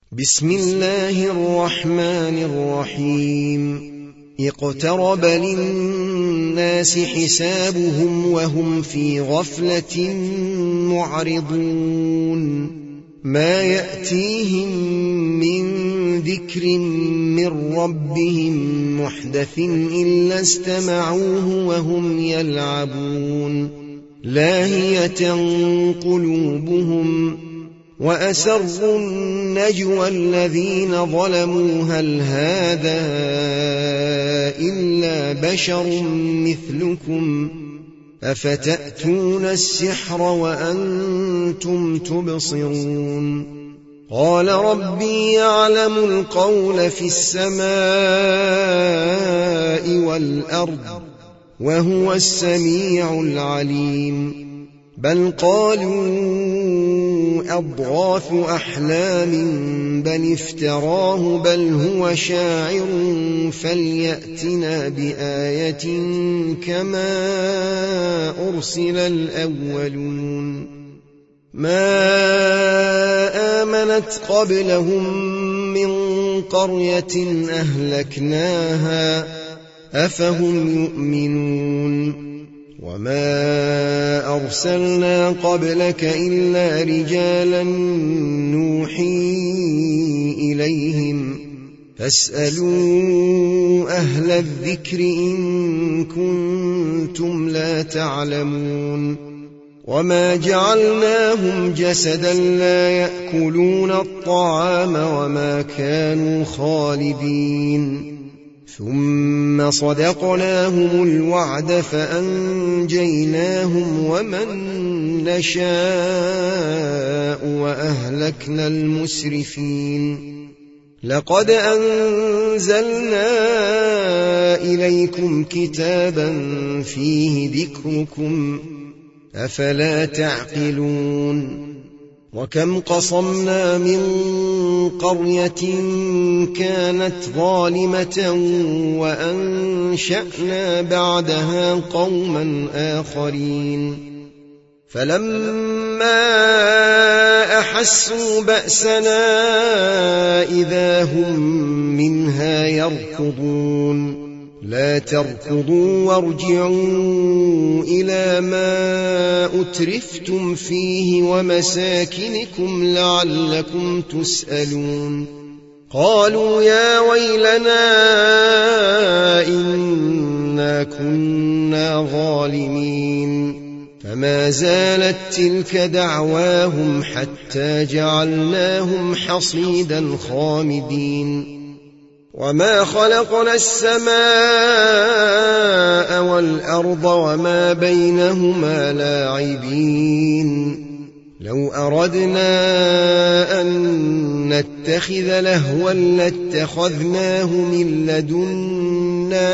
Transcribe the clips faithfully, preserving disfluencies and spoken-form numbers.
بسم الله الرحمن الرحيم اقترب للناس حسابهم وهم في غفلة معرضون ما يأتيهم من ذكر من ربهم محدث إلا استمعوه وهم يلعبون لاهية قلوبهم وأسروا النجوى الذين ظلموا هل هذا إلا بشر مثلكم أفتأتون السحر وأنتم تبصرون قال ربي يعلم القول في السماء والأرض وهو السميع العليم بل قالوا أضغاث أحلام بل افتراه بل هو شاعر فليأتنا بآية كما أرسل الأولون ما آمنت قبلهم من قرية أهلكناها أفهم يؤمنون وما أرسلنا قبلك إلا رجالا نوحي إليهم فاسألوا أهل الذكر إن كنتم لا تعلمون وما جعلناهم جسدا لا يأكلون الطعام وما كانوا خالدين ثم صدقناهم الوعد فأنجيناهم ومن نشاء وأهلكنا المسرفين لقد أنزلنا إليكم كتابا فيه ذكركم أفلا تعقلون وكم قصمنا من قرية كانت ظالمة وأنشأنا بعدها قوما آخرين فلما أحسوا بأسنا إذا هم منها يركضون لا تركضوا وارجعوا إلى ما أترفتم فيه ومساكنكم لعلكم تسألون قالوا يا ويلنا إنا كنا ظالمين فما زالت تلك دعواهم حتى جعلناهم حصيدا خامدين وما خلقنا السماء والأرض وما بينهما لاعبين لو أردنا أن نتخذ لهوا لاتخذناه من لدنا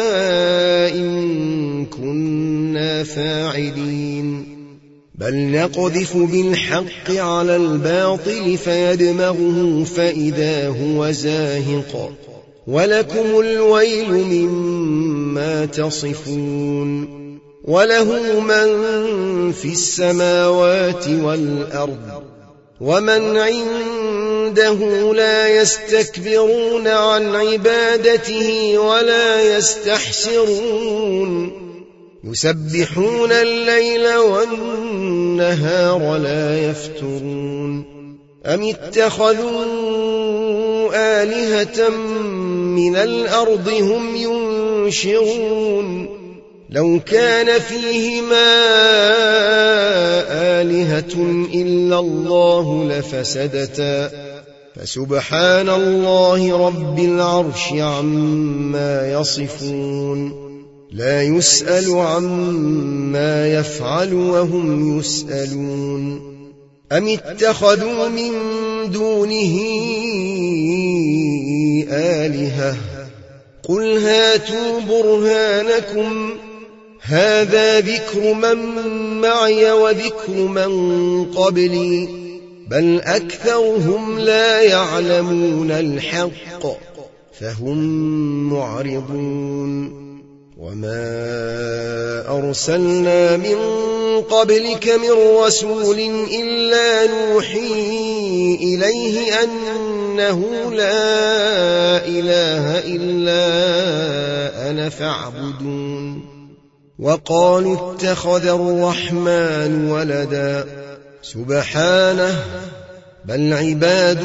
إن كنا فاعلين بل نقذف بالحق على الباطل فيدمغه فإذا هو زاهق ولكم الويل مما تصفون وله من في السماوات والأرض ومن عنده لا يستكبرون عن عبادته ولا يستحسرون يسبحون الليل والنهار لا يفترون أم اتخذوا آلهة من الأرض هم ينشرون لو كان فيهما آلهة إلا الله لفسدتا فسبحان الله رب العرش عما يصفون لا يسأل عما يفعل وهم يسألون أم اتخذوا من دونه آلهة قل هاتوا برهانكم هذا ذكر من معي وذكر من قبلي بل أكثرهم لا يعلمون الحق فهم معرضون وما أرسلنا من قبلك من رسول إلا نوحي إليه أنه لا إله إلا أنا فاعبدون وقالوا اتخذ الرحمن ولدا سبحانه بل عباد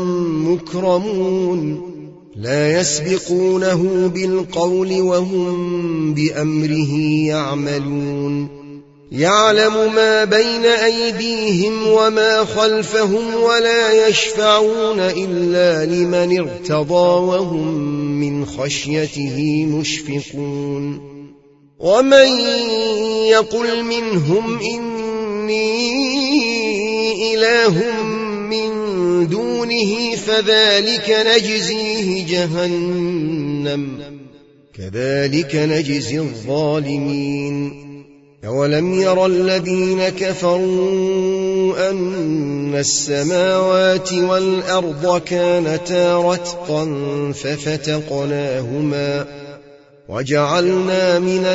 مكرمون لا يسبقونه بالقول وهم بأمره يعملون يعلم ما بين أيديهم وما خلفهم ولا يشفعون إلا لمن ارتضى وهم من خشيته مشفقون ومن يقل منهم إني إله من دونه فذلك نجزيه جهنم كذلك نجزي الظالمين أولم ير الذين كفروا أن السماوات والأرض كانتا رتقا ففتقناهما وجعلنا من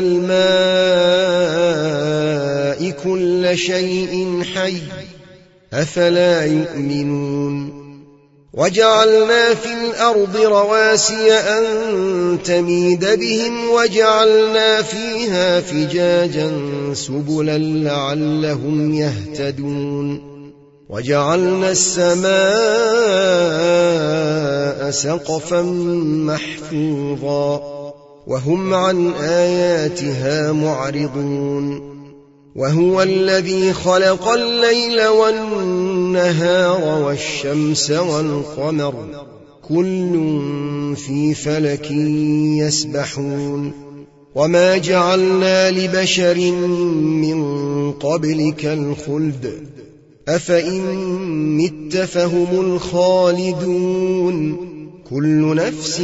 الماء كل شيء حي أفلا يؤمنون وجعلنا في الأرض رواسي أن تميد بهم وجعلنا فيها فجاجا سبلا لعلهم يهتدون وجعلنا السماء سقفا محفوظا وهم عن آياتها معرضون وهو الذي خلق الليل والنهار والشمس والقمر كل في فلك يسبحون وما جعلنا لبشر من قبلك الخلد أفإن مت فهم الخالدون كل نفس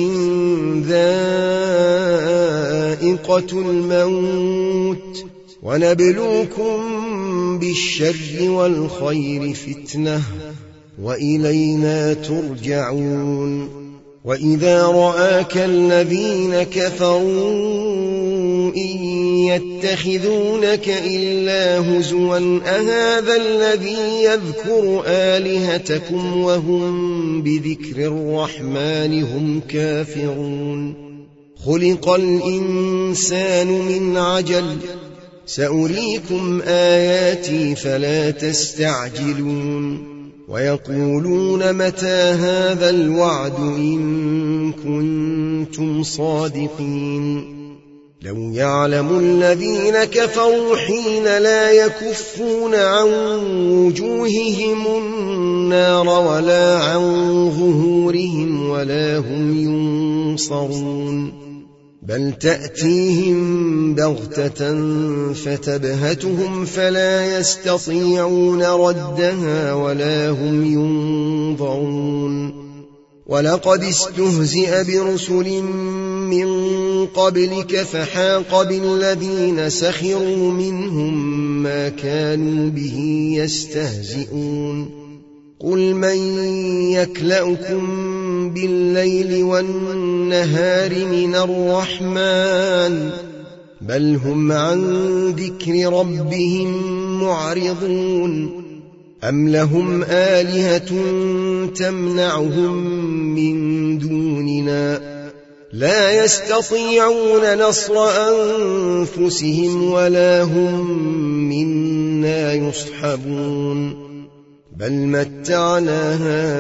ذائقة الموت ونبلوكم بالشر والخير فتنة وإلينا ترجعون وإذا رآك الذين كفروا إن يتخذونك إلا هزوا أهذا الذي يذكر آلهتكم وهم بذكر الرحمن هم كافرون خلق الإنسان من عجل سأريكم آياتي فلا تستعجلون ويقولون متى هذا الوعد إن كنتم صادقين لو يعلم الذين كفروا حين لا يكفون عن وجوههم النار ولا عن ظهورهم ولا هم ينصرون بل تأتيهم بغتة فتبهتهم فلا يستطيعون ردها ولا هم ينظرون ولقد استهزئ برسل من قبلك فحاق بالذين سخروا منهم ما كانوا به يستهزئون قل من يكلؤكم بالليل والنهار من الرحمن بل هم عن ذكر ربهم معرضون أم لهم آلهة تمنعهم من دوننا لا يستطيعون نصر أنفسهم ولا هم منا يصحبون بل متعنا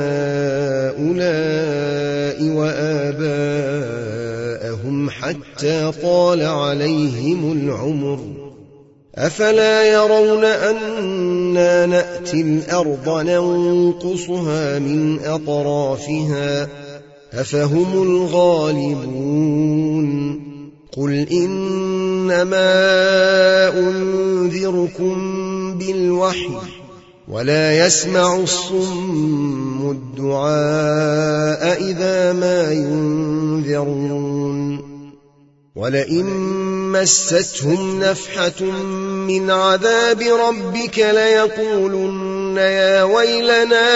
هؤلاء وآباءهم حتى طال عليهم العمر أفلا يرون أنا نأتي الأرض ننقصها من أطرافها أفهم الغالبون قل إنما أنذركم بالوحي ولا يسمع الصم الدعاء إذا ما ينذرون ولئن مستهم نفحة من عذاب ربك ليقولن يا ويلنا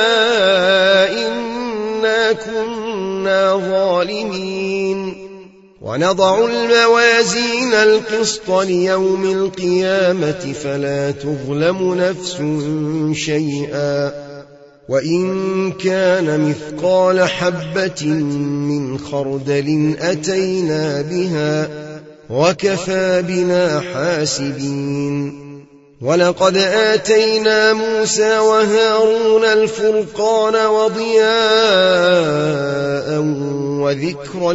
إنا كنا ظالمين ونضع الموازين القسط ليوم القيامة فلا تظلم نفس شيئا وإن كان مثقال حبة من خردل أتينا بها وكفى بنا حاسبين ولقد آتينا موسى وهارون الفرقان وضياء وذكرا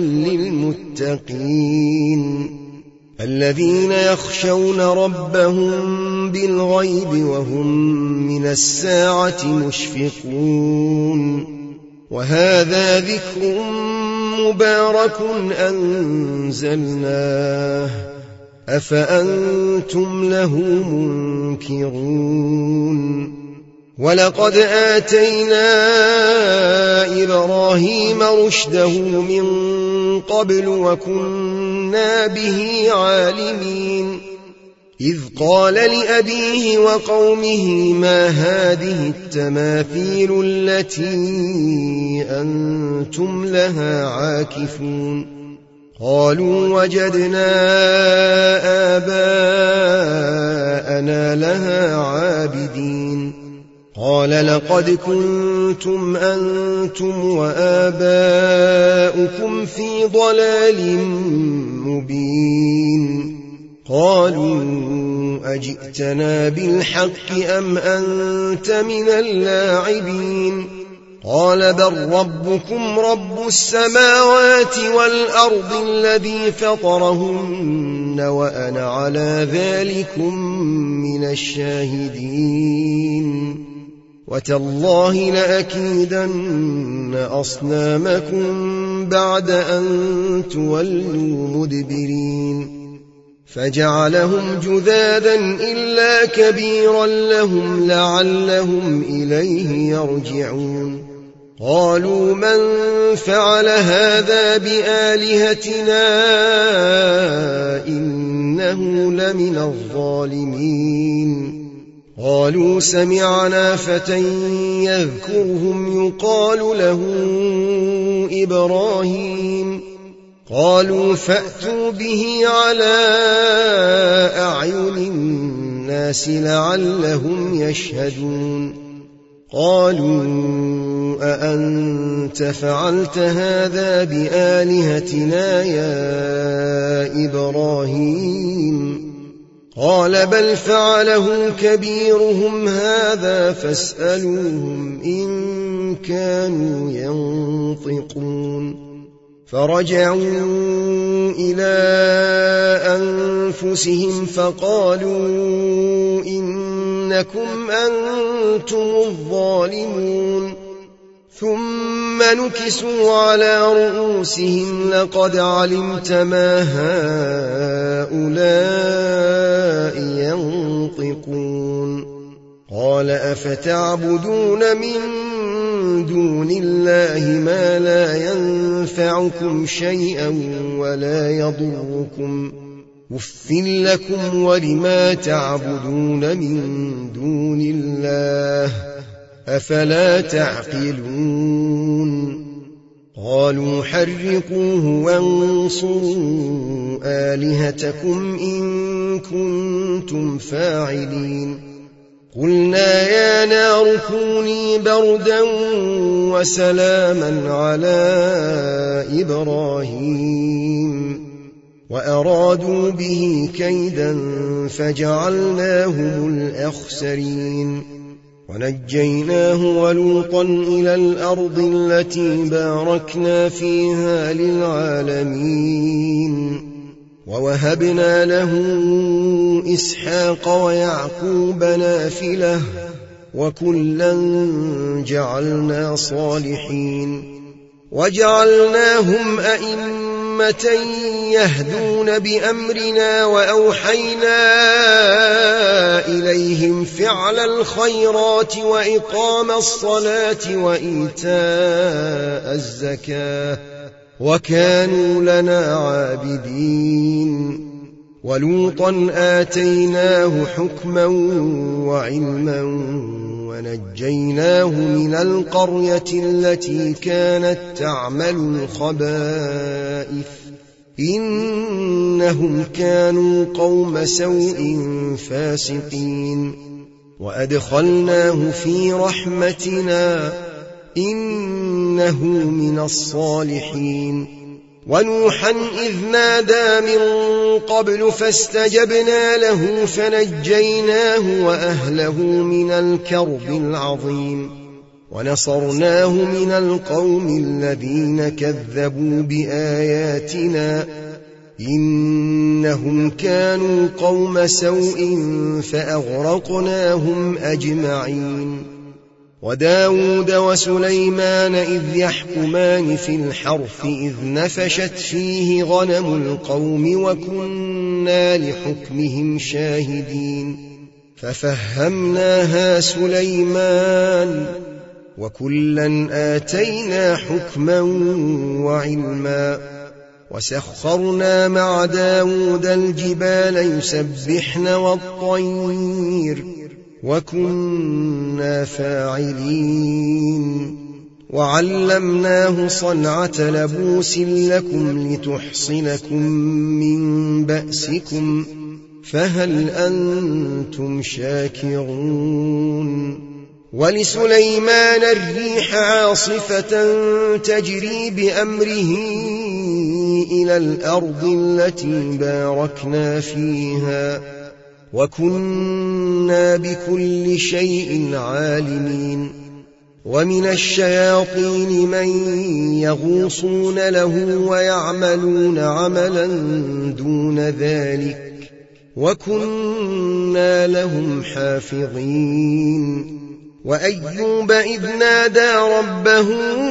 للمتقين الذين يخشون ربهم بالغيب وهم من الساعة مشفقون وهذا ذكر مبارك أنزلناه أفأنتم له منكرون ولقد آتينا إبراهيم رشده من قبل وكنا به عالمين إذ قال لأبيه وقومه ما هذه التماثيل التي أنتم لها عاكفون قالوا وجدنا آباءنا لها عابدين قال لقد كنتم أنتم وآباؤكم في ضلال مبين قالوا أجئتنا بالحق أم أنت من اللاعبين قال بل ربكم رب السماوات والأرض الذي فطرهن وأنا على ذلكم من الشاهدين وتالله لأكيدن أصنامكم بعد أن تولوا مدبرين فجعلهم جذاذا إلا كبيرا لهم لعلهم إليه يرجعون قالوا من فعل هذا بآلهتنا إنه لمن الظالمين قالوا سمعنا فتى يذكرهم يقال له إبراهيم قالوا فأتوا به على أعين الناس لعلهم يشهدون قالوا أأنت فعلت هذا بآلهتنا يا إبراهيم قال بل فعله كبيرهم هذا فاسألوهم إن كانوا ينطقون فرجعوا إلى أنفسهم فقالوا إنكم أنتم الظالمون ثم نكسوا على رؤوسهم لقد علمت ما هؤلاء ينطقون قال أفتعبدون من دون الله ما لا ينفعكم شيئا ولا يضركم أف لكم ولما تعبدون من دون الله أفلا تعقلون قالوا حرقوه وانصروا آلهتكم إن كنتم فاعلين قلنا يا نار كوني بردا وسلاما على إبراهيم وأرادوا به كيدا فجعلناهم الأخسرين ونجيناه ولوطا إلى الأرض التي باركنا فيها للعالمين ووهبنا له إسحاق ويعقوب نافلة وكلا جعلنا صالحين وجعلناهم أئمة يهدون بأمرنا وأوحينا إليهم فعل الخيرات وإقام الصلاة وإيتاء الزكاة وكانوا لنا عابدين ولوطا آتيناه حكما وعلما ونجيناه من القرية التي كانت تعمل الخبائث إنهم كانوا قوم سوء فاسقين وأدخلناه في رحمتنا إنه من الصالحين ونوحا إذ نادى من قبل فاستجبنا له فنجيناه وأهله من الكرب العظيم ونصرناه من القوم الذين كذبوا بآياتنا إنهم كانوا قوم سوء فأغرقناهم أجمعين وداود وسليمان إذ يحكمان في الحرث إذ نفشت فيه غنم القوم وكنا لحكمهم شاهدين ففهمناها سليمان وكلا آتينا حكما وعلما وسخرنا مع داود الجبال يسبحن والطير وكنا فاعلين وعلمناه صنعة لبوس لكم لتحصنكم من بأسكم فهل أنتم شاكرون ولسليمان الريح عاصفة تجري بأمره إلى الأرض التي باركنا فيها وكنا بكل شيء عالمين ومن الشياطين من يغوصون له ويعملون عملا دون ذلك وكنا لهم حافظين وأيوب إذ نادى ربه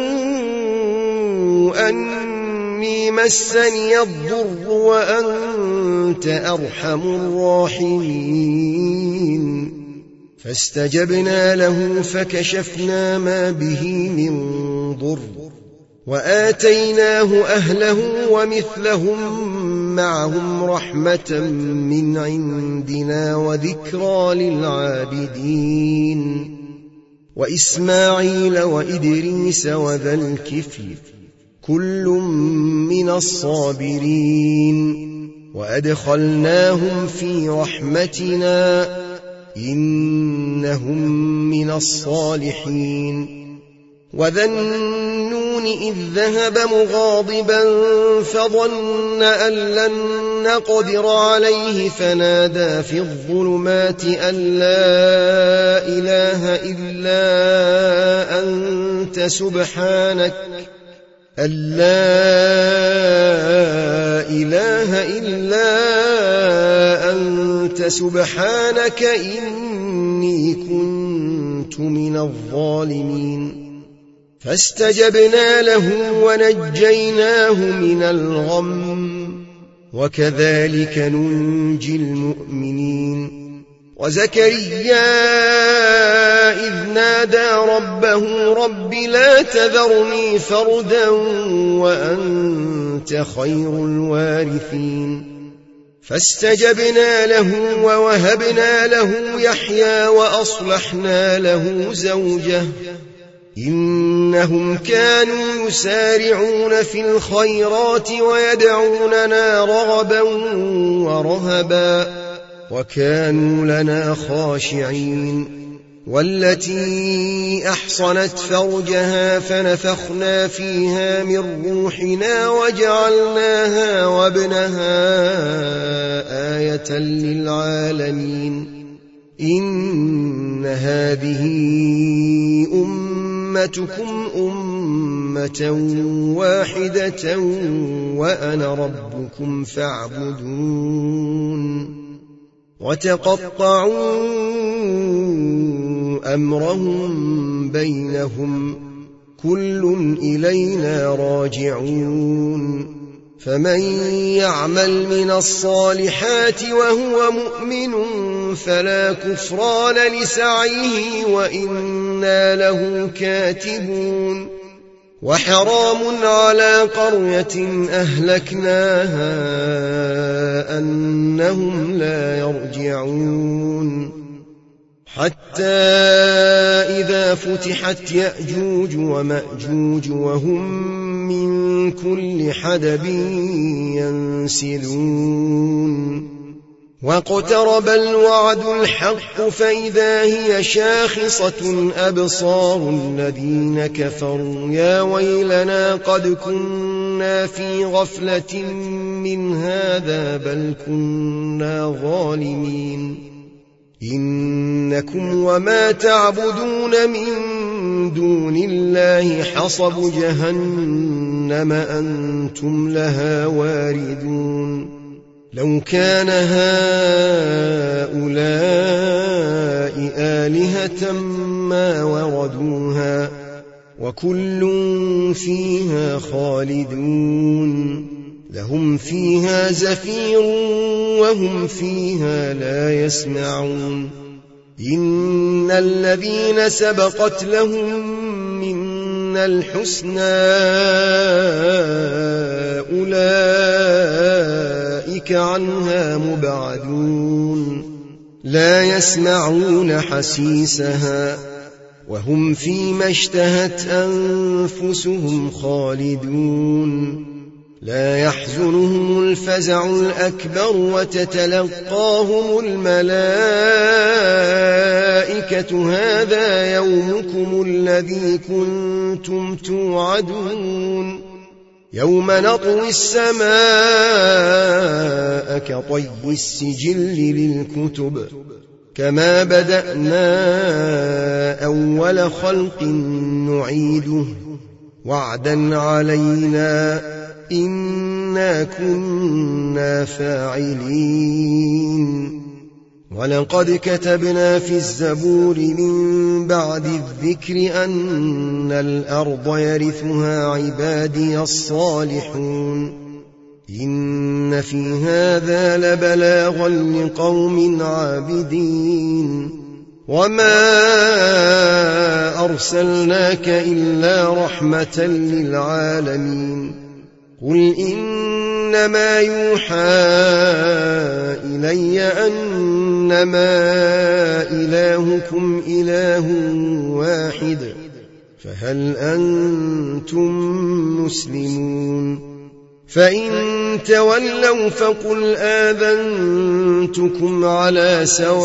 أني مسني الضر وأنت أرحم الراحمين فاستجبنا له فكشفنا ما به من ضر وآتيناه أهله ومثلهم معهم رحمة من عندنا وذكرى للعابدين وإسماعيل وإدريس وذا الكفل كل من الصابرين وأدخلناهم في رحمتنا إنهم من الصالحين وذا النون إذ ذهب مغاضبا فظن أن لن نقدر عليه فنادى في الظلمات أن لا إله إلا أنت سبحانك أن لا إله إلا أنت سبحانك إني كنت من الظالمين فاستجبنا له ونجيناه من الغم وكذلك ننجي المؤمنين وزكريا إذ نادى ربه رب لا تذرني فردا وأنت خير الوارثين فاستجبنا له ووهبنا له يحيى وأصلحنا له زوجه إنهم كانوا يسارعون في الخيرات ويدعوننا رغبا ورهبا وكانوا لنا خاشعين والتي أحصنت فرجها فنفخنا فيها من روحنا وجعلناها وابنها آية للعالمين إن هذه أمتكم أمة واحدة وأنا ربكم فاعبدون وتقطعوا أمرهم بينهم كل إلينا راجعون فمن يعمل من الصالحات وهو مؤمن فلا كفران لسعيه وإنا له كاتبون وحرام على قرية أهلكناها أنهم لا يرجعون حتى إذا فتحت يأجوج ومأجوج وهم من كل حدب ينسلون واقترب الوعد الحق فإذا هي شاخصة أبصار الذين كفروا يا ويلنا قد كنا في غفلة من هذا بل كنا ظالمين إنكم وما تعبدون من دون الله حصب جهنم أنتم لها واردون لو كان هؤلاء آلهة ما وردوها وكل فيها خالدون لهم فيها زفير وهم فيها لا يسمعون إن الذين سبقت لهم منا الحسنى أولئك عنها مبعدون لا يسمعون حسيسها وهم فيما اشتهت أنفسهم خالدون لا يحزنهم الفزع الأكبر وتتلقاهم الملائكة هذا يومكم الذي كنتم توعدون يوم نطوي السماء كطي السجل للكتب كما بدأنا أول خلق نعيده وعدا علينا إنا كنا فاعلين ولقد كتبنا في الزبور من بعد الذكر أن الأرض يرثها عبادي الصالحون إن في هذا لبلاغا لقوم عابدين وما أرسلناك إلا رحمة للعالمين قل إنما يوحى إلي أنما إلهكم إله واحد فهل أنتم مسلمون فإن تولوا فقل آذنتكم على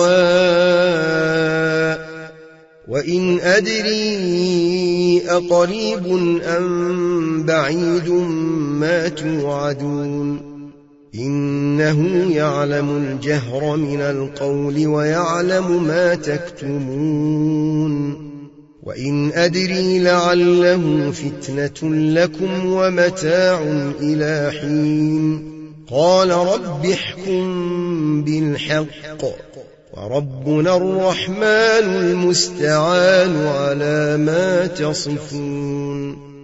سواء وإن أدري أقريب أم بعيد ما توعدون إنه يعلم الجهر من القول ويعلم ما تكتمون وإن أدري لعله فتنة لكم ومتاع إلى حين قال رب احكم بالحق وربنا الرحمن المستعان على ما تصفون.